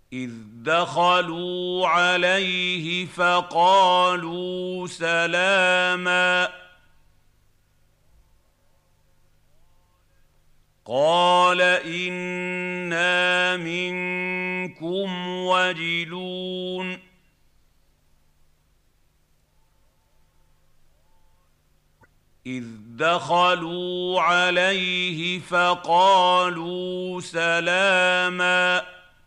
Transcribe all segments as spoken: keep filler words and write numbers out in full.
إذ دخلوا عليه فقالوا سلاما قال إنا منكم وجلون إذ دخلوا عليه فقالوا سلاما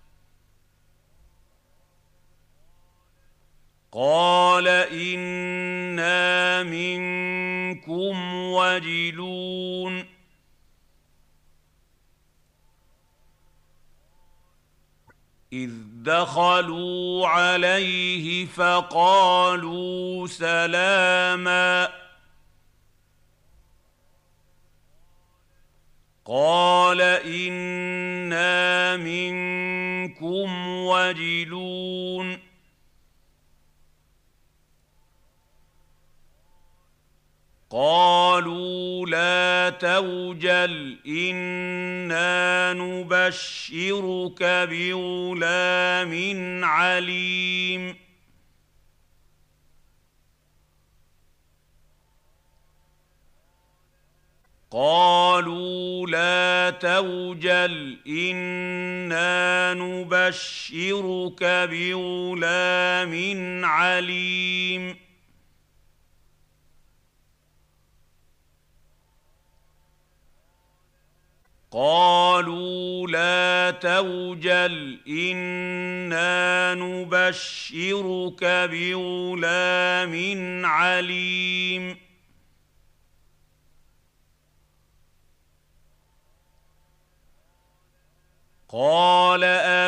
قال إنا منكم وجلون إذ دخلوا عليه فقالوا سلاما قال إنا منكم وجلون قالوا لا توجل إنا نبشرك بغلام عليم قالوا لا توجل إنا نبشرك بغلام عليم قالوا لا توجل إنا نبشرك بغلام عليم قال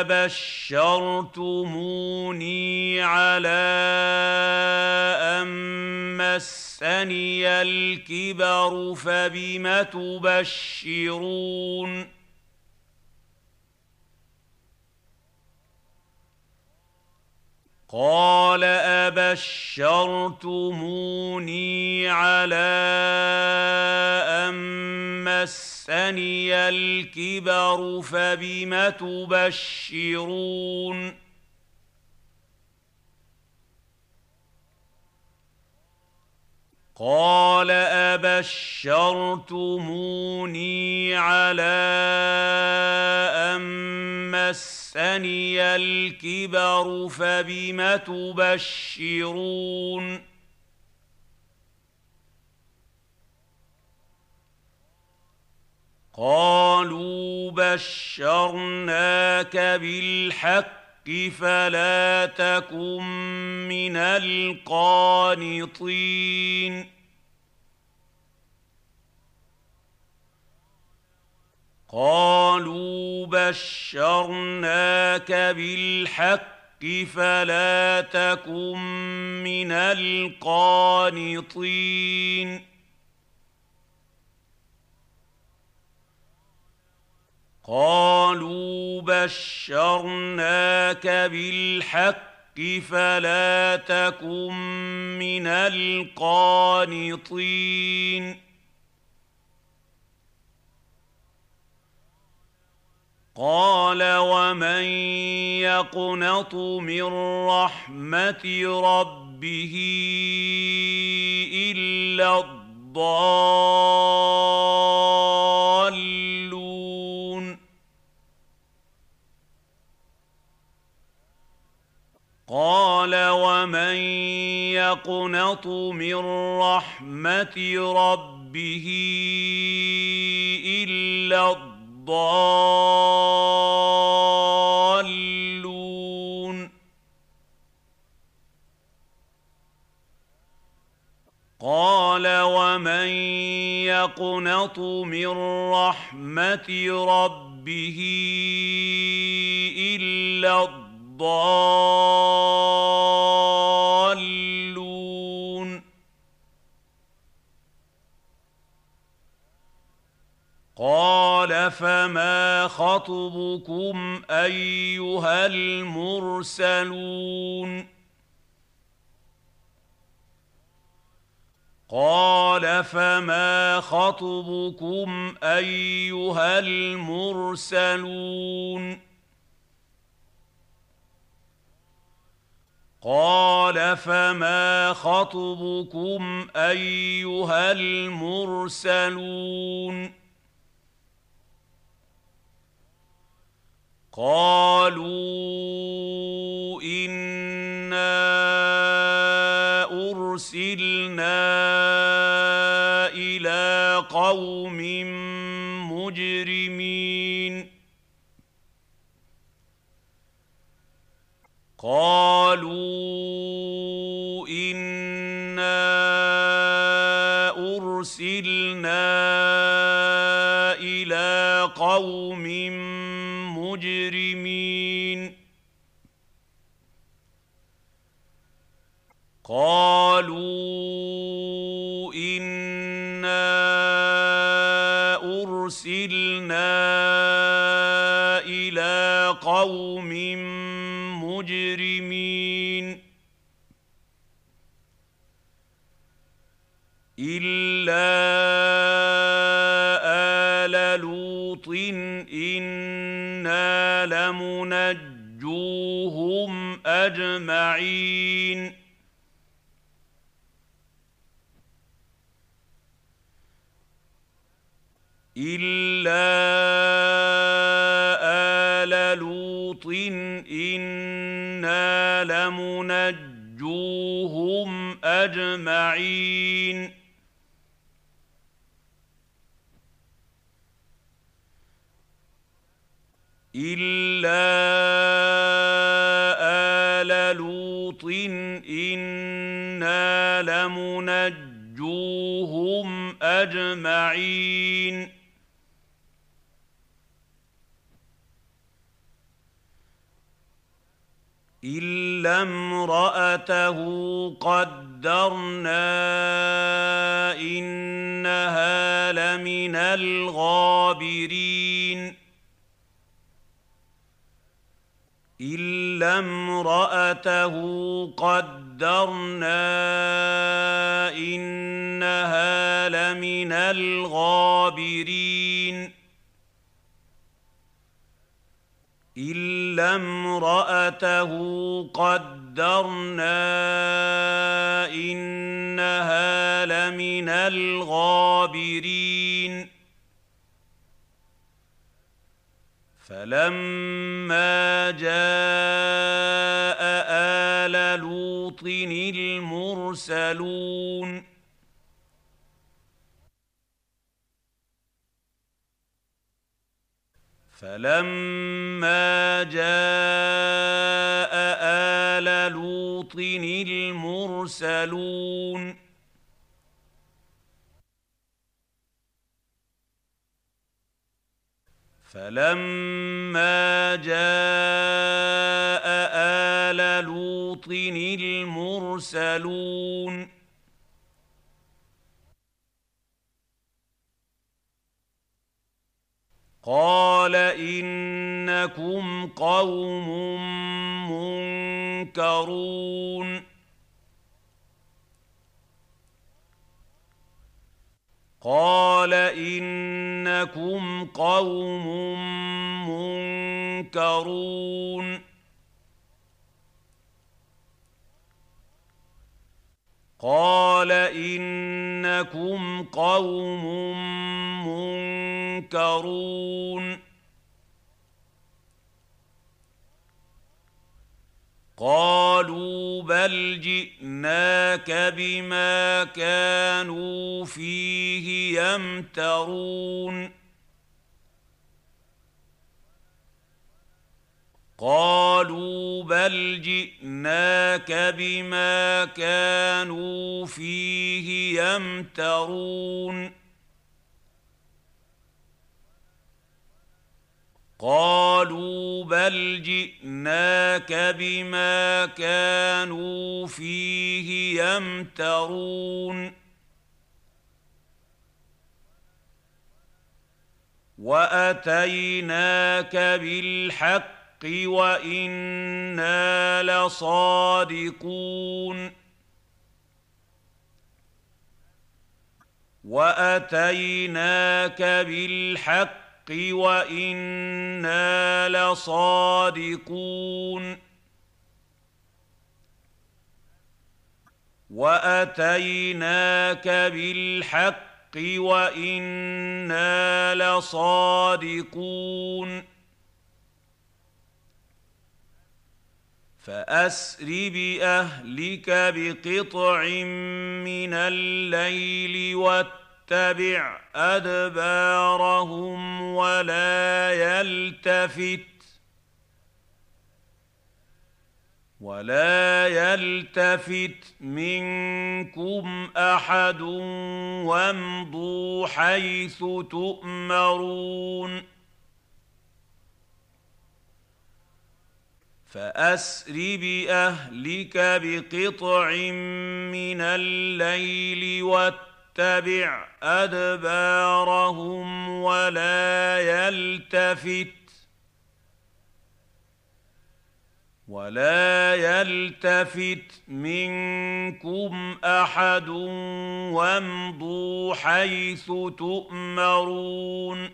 أبشرتموني على أن مسني الكبر فبم تبشرون قال أبشرتموني على أن مسني الكبر فبم تبشرون قال أبشرتموني على أن مسني الكبر فبم تبشرون قالوا بشرناك بالحق فلا تكن من القانطين قالوا بشرناك بالحق فلا تكن من القانطين قالوا بشرناك بالحق فلا تكن من القانطين قال ومن يقنط من رحمة ربه إلا الضالون قال ومن يقنط من رحمة ربه إلا الضالون قال ومن يقنط من رحمة ربه إلا الضالون قال فما خطبكم أيها المرسلون قال فما خطبكم أيها المرسلون قال فما خطبكم أيها المرسلون قالوا إنا أرسلنا إلى قوم مجرمين قالوا إنا أرسلنا إلى قوم مجرمين قالوا إنا أرسلنا إلى قوم مجرمين إلا آل لوط إنا لمنجوهم أجمعين إلا آل لوط إنا لمنجوهم أجمعين إلا آل لوط إنا لمنجوهم أجمعين إلا امرأته قدرنا إنها لمن الغابرين إلا امرأته قدرنا إنها لمن الغابرين إلا امرأته قدرنا إنها لمن الغابرين فلما جاء آل لوط المرسلون فلما جاء آل لوط المرسلون فلما جاء آل لوط المرسلون قال إنكم قوم منكرون قال إنكم قوم منكرون قال إنكم قوم منكرون قالوا بل جئناك بما كانوا فيه يمترون قالوا بل جئناك بما كانوا فيه يمترون قالوا بل جئناك بما كانوا فيه يمترون وأتيناك بالحق وإنا لصادقون وأتيناك بالحق وإنا لصادقون واتيناك بالحق وانا لصادقون فاسر باهلك بقطع من الليل واتبع ادبارهم ولا يلتفت ولا يلتفت منكم احد وامضوا حيث تؤمرون فاسر باهلك بقطع من الليل واتبع ادبارهم ولا يلتفت ولا يلتفت منكم احد وامضوا حيث تؤمرون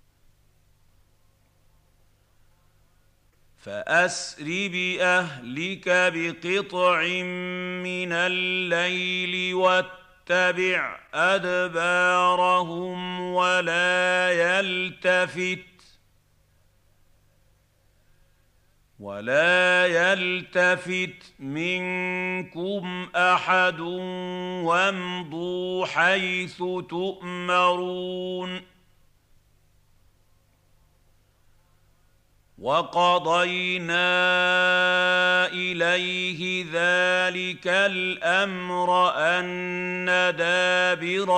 فاسر باهلك بقطع من الليل واتبع ادبارهم ولا يلتفت ولا يلتفت منكم احد وامضوا حيث تؤمرون وقضينا اليه ذلك الامر ان دابر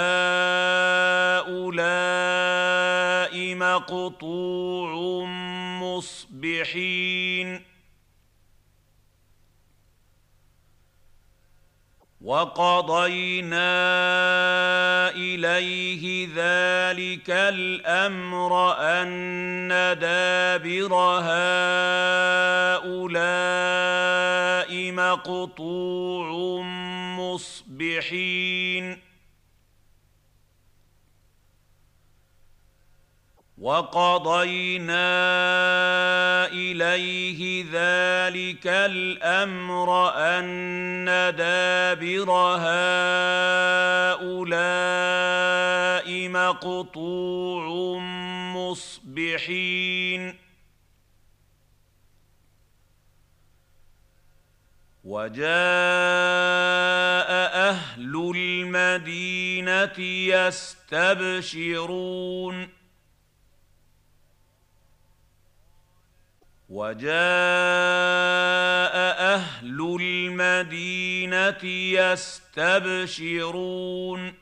هؤلاء مقطوع مصبحين وقضينا اليه ذلك الامر ان دابر هؤلاء مقطوع مصبحين وقضينا اليه ذلك الامر ان دابر هؤلاء مقطوع مصبحين وجاء اهل المدينه يستبشرون وجاء اهل المدينه يستبشرون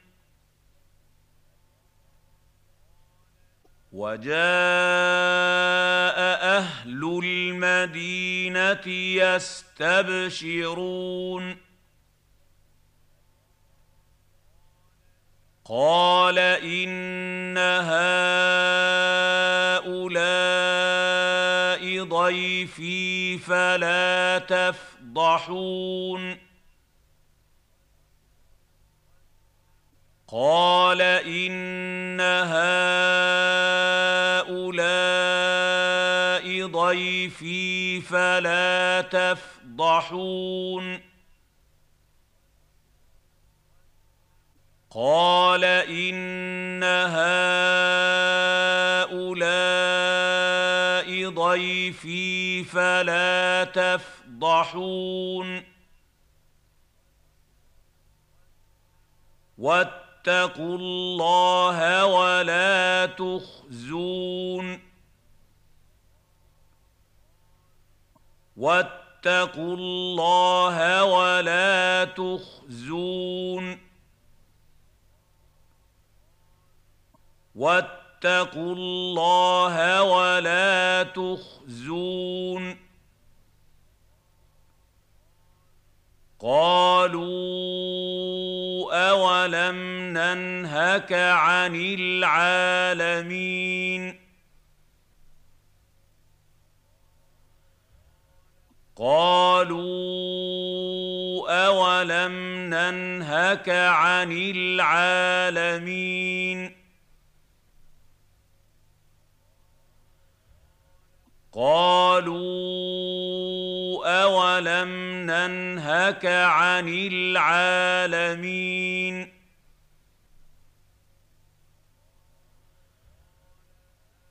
وجاء اهل المدينه يستبشرون قال ان هؤلاء ضيفي فلا تفضحون قال ان هؤلاء ضيفي فلا تفضحون قال ان هؤلاء ضيفي فلا تفضحون واتقوا الله ولا تخزون واتقوا الله ولا تخزون واتقوا الله ولا تخزون قالوا أولم ننهك عن العالمين قالوا أولم ننهك عن العالمين قالوا أولم ننهك عن العالمين